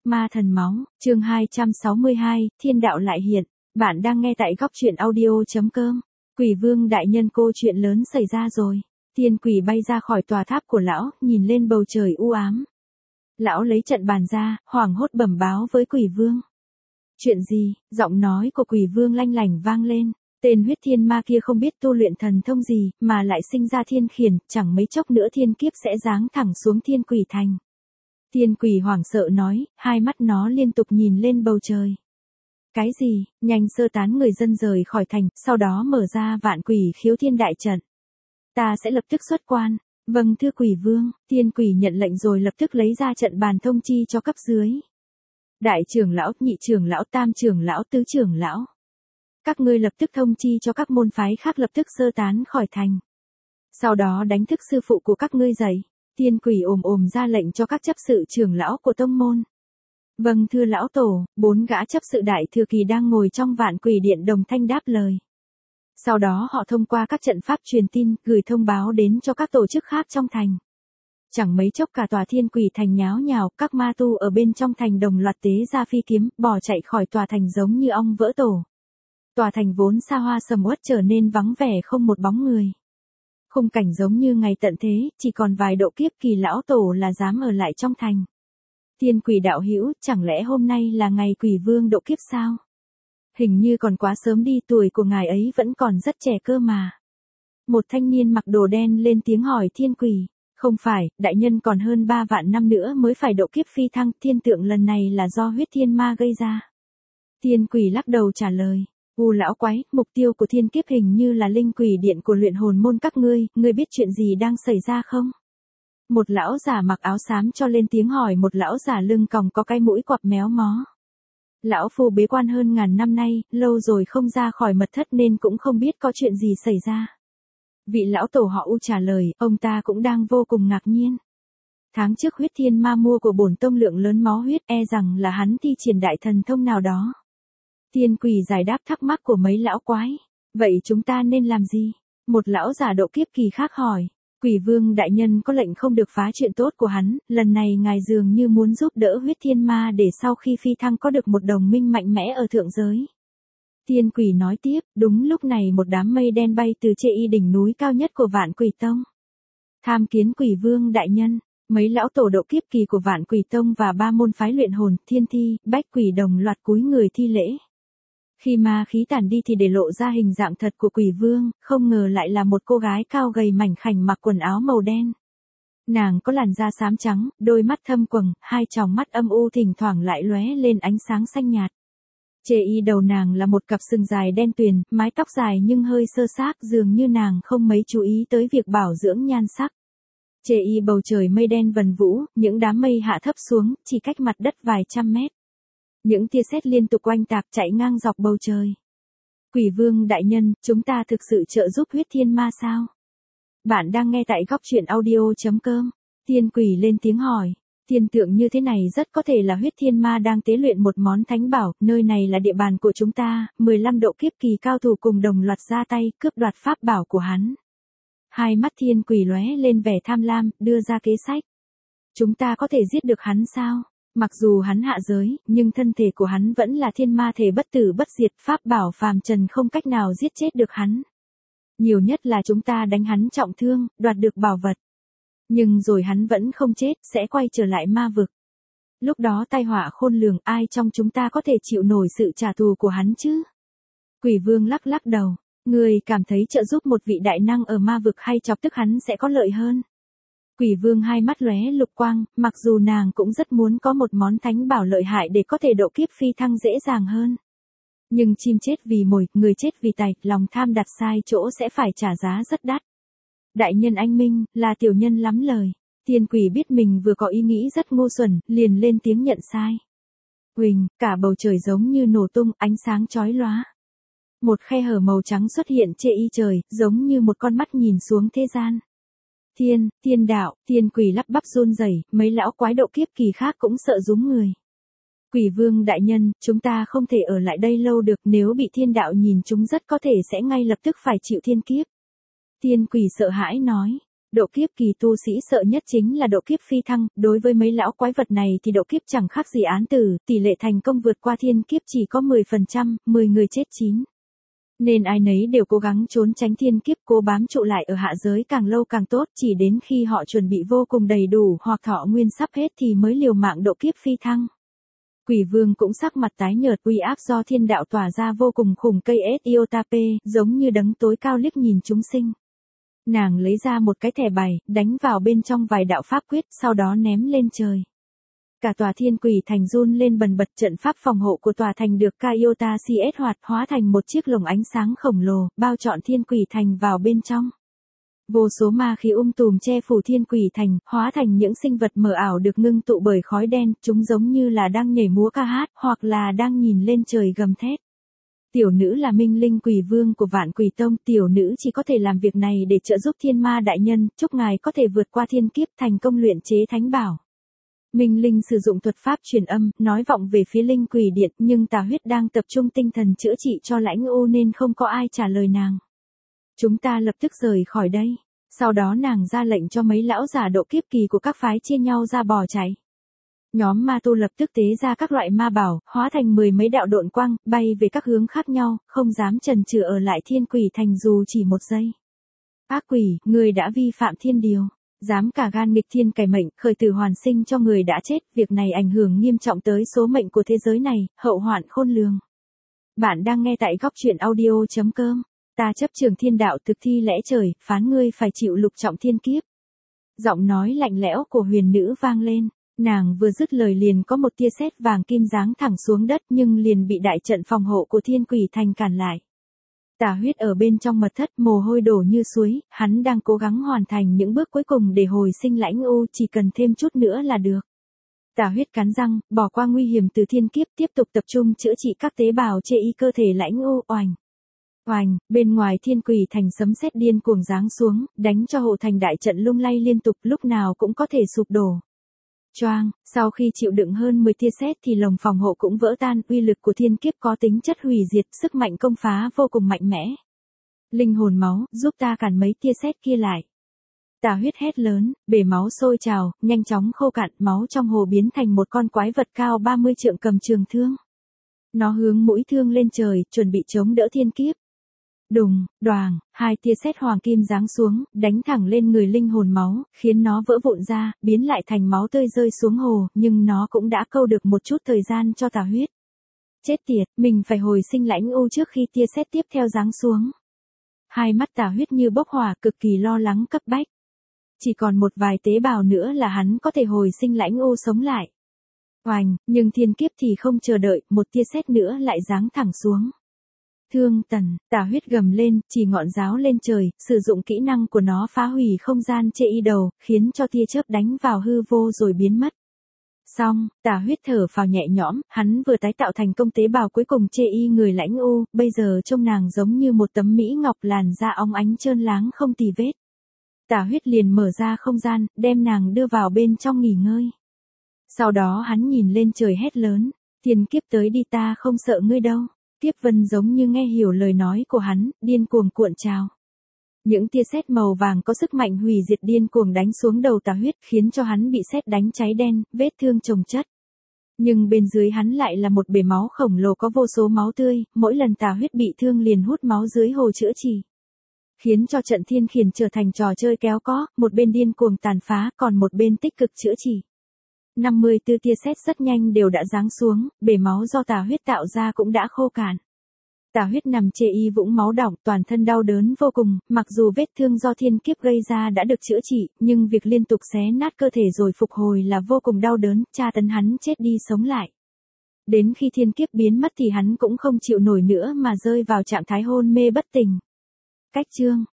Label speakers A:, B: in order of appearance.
A: Ma thần máu, chương 262, thiên đạo lại hiện. Bạn đang nghe tại góc truyện audio.com. Quỷ vương đại nhân, cô chuyện lớn xảy ra rồi. Thiên quỷ bay ra khỏi tòa tháp của lão, nhìn lên bầu trời u ám. Lão lấy trận bàn ra, hoảng hốt bẩm báo với quỷ vương. Chuyện gì? Giọng nói của quỷ vương lanh lảnh vang lên. Tên huyết thiên ma kia không biết tu luyện thần thông gì, mà lại sinh ra thiên khiển, chẳng mấy chốc nữa thiên kiếp sẽ giáng thẳng xuống thiên quỷ thành. Thiên quỷ hoảng sợ nói, hai mắt nó liên tục nhìn lên bầu trời. Cái gì? Nhanh sơ tán người dân rời khỏi thành, sau đó mở ra vạn quỷ khiếu thiên đại trận. Ta sẽ lập tức xuất quan. Vâng thưa quỷ vương. Thiên quỷ nhận lệnh rồi lập tức lấy ra trận bàn thông chi cho cấp dưới. Đại trưởng lão, nhị trưởng lão, tam trưởng lão, tứ trưởng lão. Các ngươi lập tức thông chi cho các môn phái khác lập tức sơ tán khỏi thành. Sau đó đánh thức sư phụ của các ngươi dậy. Thiên quỷ ồm ra lệnh cho các chấp sự trưởng lão của tông môn. Vâng thưa lão tổ, 4 gã chấp sự đại thừa kỳ đang ngồi trong vạn quỷ điện đồng thanh đáp lời. Sau đó họ thông qua các trận pháp truyền tin, gửi thông báo đến cho các tổ chức khác trong thành. Chẳng mấy chốc cả tòa thiên quỷ thành nháo nhào, các ma tu ở bên trong thành đồng loạt tế ra phi kiếm, bỏ chạy khỏi tòa thành giống như ong vỡ tổ. Tòa thành vốn xa hoa sầm uất trở nên vắng vẻ không một bóng người. Khung cảnh giống như ngày tận thế, chỉ còn vài độ kiếp kỳ lão tổ là dám ở lại trong thành. Thiên quỷ đạo hữu, chẳng lẽ hôm nay là ngày quỷ vương độ kiếp sao? Hình như còn quá sớm đi, tuổi của ngài ấy vẫn còn rất trẻ cơ mà. Một thanh niên mặc đồ đen lên tiếng hỏi thiên quỷ. Không phải, đại nhân còn hơn 3 vạn năm nữa mới phải độ kiếp phi thăng, thiên tượng lần này là do huyết thiên ma gây ra. Thiên quỷ lắc đầu trả lời. Lão quái, mục tiêu của thiên kiếp hình như là linh quỷ điện của luyện hồn môn các ngươi biết chuyện gì đang xảy ra không? Một lão giả mặc áo xám cho lên tiếng hỏi một lão giả lưng còng có cái mũi quặp méo mó. Lão phu bế quan hơn ngàn năm nay, lâu rồi không ra khỏi mật thất nên cũng không biết có chuyện gì xảy ra. Vị lão tổ họ U trả lời, ông ta cũng đang vô cùng ngạc nhiên. Tháng trước huyết thiên ma mua của bổn tông lượng lớn máu huyết, e rằng là hắn thi triển đại thần thông nào đó. Thiên quỷ giải đáp thắc mắc của mấy lão quái. Vậy chúng ta nên làm gì? Một lão giả độ kiếp kỳ khác hỏi. Quỷ vương đại nhân có lệnh không được phá chuyện tốt của hắn, lần này ngài dường như muốn giúp đỡ huyết thiên ma để sau khi phi thăng có được một đồng minh mạnh mẽ ở thượng giới. Thiên quỷ nói tiếp, đúng lúc này một đám mây đen bay từ Chê Y đỉnh núi cao nhất của Vạn Quỷ Tông. Tham kiến quỷ vương đại nhân, mấy lão tổ độ kiếp kỳ của Vạn Quỷ Tông và 3 môn phái luyện hồn, thiên thi, bách quỷ đồng loạt cúi người thi lễ. Khi ma khí tản đi thì để lộ ra hình dạng thật của quỷ vương, không ngờ lại là một cô gái cao gầy mảnh khảnh mặc quần áo màu đen. Nàng có làn da xám trắng, đôi mắt thâm quầng, hai tròng mắt âm u thỉnh thoảng lại lóe lên ánh sáng xanh nhạt. Chê Y đầu nàng là một cặp sừng dài đen tuyền, mái tóc dài nhưng hơi sơ xác, dường như nàng không mấy chú ý tới việc bảo dưỡng nhan sắc. Chê Y bầu trời mây đen vần vũ, những đám mây hạ thấp xuống, chỉ cách mặt đất vài trăm mét. Những tia sét liên tục oanh tạc chạy ngang dọc bầu trời. Quỷ vương đại nhân, chúng ta thực sự trợ giúp huyết thiên ma sao? Bạn đang nghe tại góc truyện audio.com. Thiên quỷ lên tiếng hỏi. Thiên tượng như thế này rất có thể là huyết thiên ma đang tế luyện một món thánh bảo, nơi này là địa bàn của chúng ta, 15 độ kiếp kỳ cao thủ cùng đồng loạt ra tay, cướp đoạt pháp bảo của hắn. Hai mắt thiên quỷ lóe lên vẻ tham lam, đưa ra kế sách. Chúng ta có thể giết được hắn sao? Mặc dù hắn hạ giới, nhưng thân thể của hắn vẫn là thiên ma thể bất tử bất diệt, pháp bảo phàm trần không cách nào giết chết được hắn. Nhiều nhất là chúng ta đánh hắn trọng thương, đoạt được bảo vật. Nhưng rồi hắn vẫn không chết, sẽ quay trở lại ma vực. Lúc đó tai họa khôn lường, ai trong chúng ta có thể chịu nổi sự trả thù của hắn chứ? Quỷ vương lắc lắc đầu. Người cảm thấy trợ giúp một vị đại năng ở ma vực hay chọc tức hắn sẽ có lợi hơn? Quỷ vương hai mắt lóe lục quang, mặc dù nàng cũng rất muốn có một món thánh bảo lợi hại để có thể độ kiếp phi thăng dễ dàng hơn. Nhưng chim chết vì mồi, người chết vì tài, lòng tham đặt sai chỗ sẽ phải trả giá rất đắt. Đại nhân anh minh, là tiểu nhân lắm lời. Thiên quỷ biết mình vừa có ý nghĩ rất ngu xuẩn, liền lên tiếng nhận sai. Huỳnh, cả bầu trời giống như nổ tung, ánh sáng chói lóa. Một khe hở màu trắng xuất hiện trên y trời, giống như một con mắt nhìn xuống thế gian. Thiên đạo, thiên quỷ lắp bắp run rẩy, mấy lão quái độ kiếp kỳ khác cũng sợ rúm người. Quỷ vương đại nhân, chúng ta không thể ở lại đây lâu được, nếu bị thiên đạo nhìn chúng rất có thể sẽ ngay lập tức phải chịu thiên kiếp. Thiên quỷ sợ hãi nói, Độ kiếp kỳ tu sĩ sợ nhất chính là độ kiếp phi thăng, đối với mấy lão quái vật này thì độ kiếp chẳng khác gì án tử, tỷ lệ thành công vượt qua thiên kiếp chỉ có 10%, 10 người chết 9. Nên ai nấy đều cố gắng trốn tránh thiên kiếp, cố bám trụ lại ở hạ giới càng lâu càng tốt, chỉ đến khi họ chuẩn bị vô cùng đầy đủ hoặc thọ nguyên sắp hết thì mới liều mạng độ kiếp phi thăng. Quỷ vương cũng sắc mặt tái nhợt, uy áp do thiên đạo tỏa ra vô cùng khủng, cây Ethiotape, giống như đấng tối cao liếc nhìn chúng sinh. Nàng lấy ra một cái thẻ bài, đánh vào bên trong vài đạo pháp quyết, sau đó ném lên trời. Cả tòa thiên quỷ thành run lên bần bật, trận pháp phòng hộ của tòa thành được Kaiota CS hoạt hóa thành một chiếc lồng ánh sáng khổng lồ, bao trọn thiên quỷ thành vào bên trong. Vô số ma khí tùm che phủ thiên quỷ thành, hóa thành những sinh vật mờ ảo được ngưng tụ bởi khói đen, chúng giống như là đang nhảy múa ca hát, hoặc là đang nhìn lên trời gầm thét. Tiểu nữ là minh linh quỷ vương của Vạn Quỷ Tông, tiểu nữ chỉ có thể làm việc này để trợ giúp thiên ma đại nhân, chúc ngài có thể vượt qua thiên kiếp, thành công luyện chế thánh bảo. Minh linh sử dụng thuật pháp truyền âm, nói vọng về phía linh quỷ điện, nhưng Tà Huyết đang tập trung tinh thần chữa trị cho Lãnh U nên không có ai trả lời nàng. Chúng ta lập tức rời khỏi đây. Sau đó nàng ra lệnh cho mấy lão giả độ kiếp kỳ của các phái chia nhau ra bỏ chạy. Nhóm ma tu lập tức tế ra các loại ma bảo, hóa thành 10 mấy đạo độn quang, bay về các hướng khác nhau, không dám chần chừ ở lại thiên quỷ thành dù chỉ một giây. Ác quỷ, người đã vi phạm thiên điều. Dám cả gan nghịch thiên cải mệnh, khởi tử hoàn sinh cho người đã chết, việc này ảnh hưởng nghiêm trọng tới số mệnh của thế giới này, hậu hoạn khôn lường. Bạn đang nghe tại góc truyện audio.com. Ta chấp trường thiên đạo thực thi lẽ trời, phán ngươi phải chịu lục trọng thiên kiếp. Giọng nói lạnh lẽo của huyền nữ vang lên, nàng vừa dứt lời liền có một tia sét vàng kim giáng thẳng xuống đất nhưng liền bị đại trận phòng hộ của thiên quỷ thành cản lại. Tà Huyết ở bên trong mật thất mồ hôi đổ như suối, hắn đang cố gắng hoàn thành những bước cuối cùng để hồi sinh Lãnh U, chỉ cần thêm chút nữa là được. Tà Huyết cắn răng, bỏ qua nguy hiểm từ thiên kiếp, tiếp tục tập trung chữa trị các tế bào chê y cơ thể Lãnh U. Oành. Oành, bên ngoài thiên quỷ thành sấm sét điên cuồng giáng xuống, đánh cho hộ thành đại trận lung lay liên tục, lúc nào cũng có thể sụp đổ. Choang, sau khi chịu đựng hơn 10 tia sét thì lồng phòng hộ cũng vỡ tan, uy lực của thiên kiếp có tính chất hủy diệt, sức mạnh công phá vô cùng mạnh mẽ. Linh hồn máu, giúp ta cản mấy tia sét kia lại. Tà Huyết hét lớn, bể máu sôi trào, nhanh chóng khô cạn, máu trong hồ biến thành một con quái vật cao 30 trượng cầm trường thương. Nó hướng mũi thương lên trời, chuẩn bị chống đỡ thiên kiếp. Đùng, đoàng, 2 tia sét hoàng kim giáng xuống, đánh thẳng lên người linh hồn máu, khiến nó vỡ vụn ra, biến lại thành máu tươi rơi xuống hồ, nhưng nó cũng đã câu được một chút thời gian cho Tà Huyết. Chết tiệt, mình phải hồi sinh Lãnh U trước khi tia sét tiếp theo giáng xuống. Hai mắt Tà Huyết như bốc hỏa, cực kỳ lo lắng cấp bách. Chỉ còn một vài tế bào nữa là hắn có thể hồi sinh Lãnh U sống lại. Oành, nhưng thiên kiếp thì không chờ đợi, một tia sét nữa lại giáng thẳng xuống. Thương tần, Tà Huyết gầm lên, chỉ ngọn giáo lên trời, sử dụng kỹ năng của nó phá hủy không gian chê y đầu, khiến cho tia chớp đánh vào hư vô rồi biến mất. Xong, Tà Huyết thở phào nhẹ nhõm, hắn vừa tái tạo thành công tế bào cuối cùng chê y người Lãnh U, bây giờ trông nàng giống như một tấm mỹ ngọc, làn da óng ánh trơn láng không tì vết. Tà Huyết liền mở ra không gian, đem nàng đưa vào bên trong nghỉ ngơi. Sau đó hắn nhìn lên trời hét lớn, thiên kiếp tới đi, ta không sợ ngươi đâu. Kiếp vân giống như nghe hiểu lời nói của hắn, điên cuồng cuộn trào. Những tia sét màu vàng có sức mạnh hủy diệt điên cuồng đánh xuống đầu Tà Huyết, khiến cho hắn bị sét đánh cháy đen, vết thương chồng chất. Nhưng bên dưới hắn lại là một bể máu khổng lồ có vô số máu tươi, mỗi lần Tà Huyết bị thương liền hút máu dưới hồ chữa trị. Khiến cho trận thiên khiển trở thành trò chơi kéo có, một bên điên cuồng tàn phá, còn một bên tích cực chữa trị. 54 tia sét rất nhanh đều đã giáng xuống, bể máu do Tà Huyết tạo ra cũng đã khô cạn. Tà Huyết nằm chê y vũng máu đọng, toàn thân đau đớn vô cùng, mặc dù vết thương do thiên kiếp gây ra đã được chữa trị, nhưng việc liên tục xé nát cơ thể rồi phục hồi là vô cùng đau đớn, tra tấn hắn chết đi sống lại. Đến khi thiên kiếp biến mất thì hắn cũng không chịu nổi nữa mà rơi vào trạng thái hôn mê bất tỉnh. Cách chương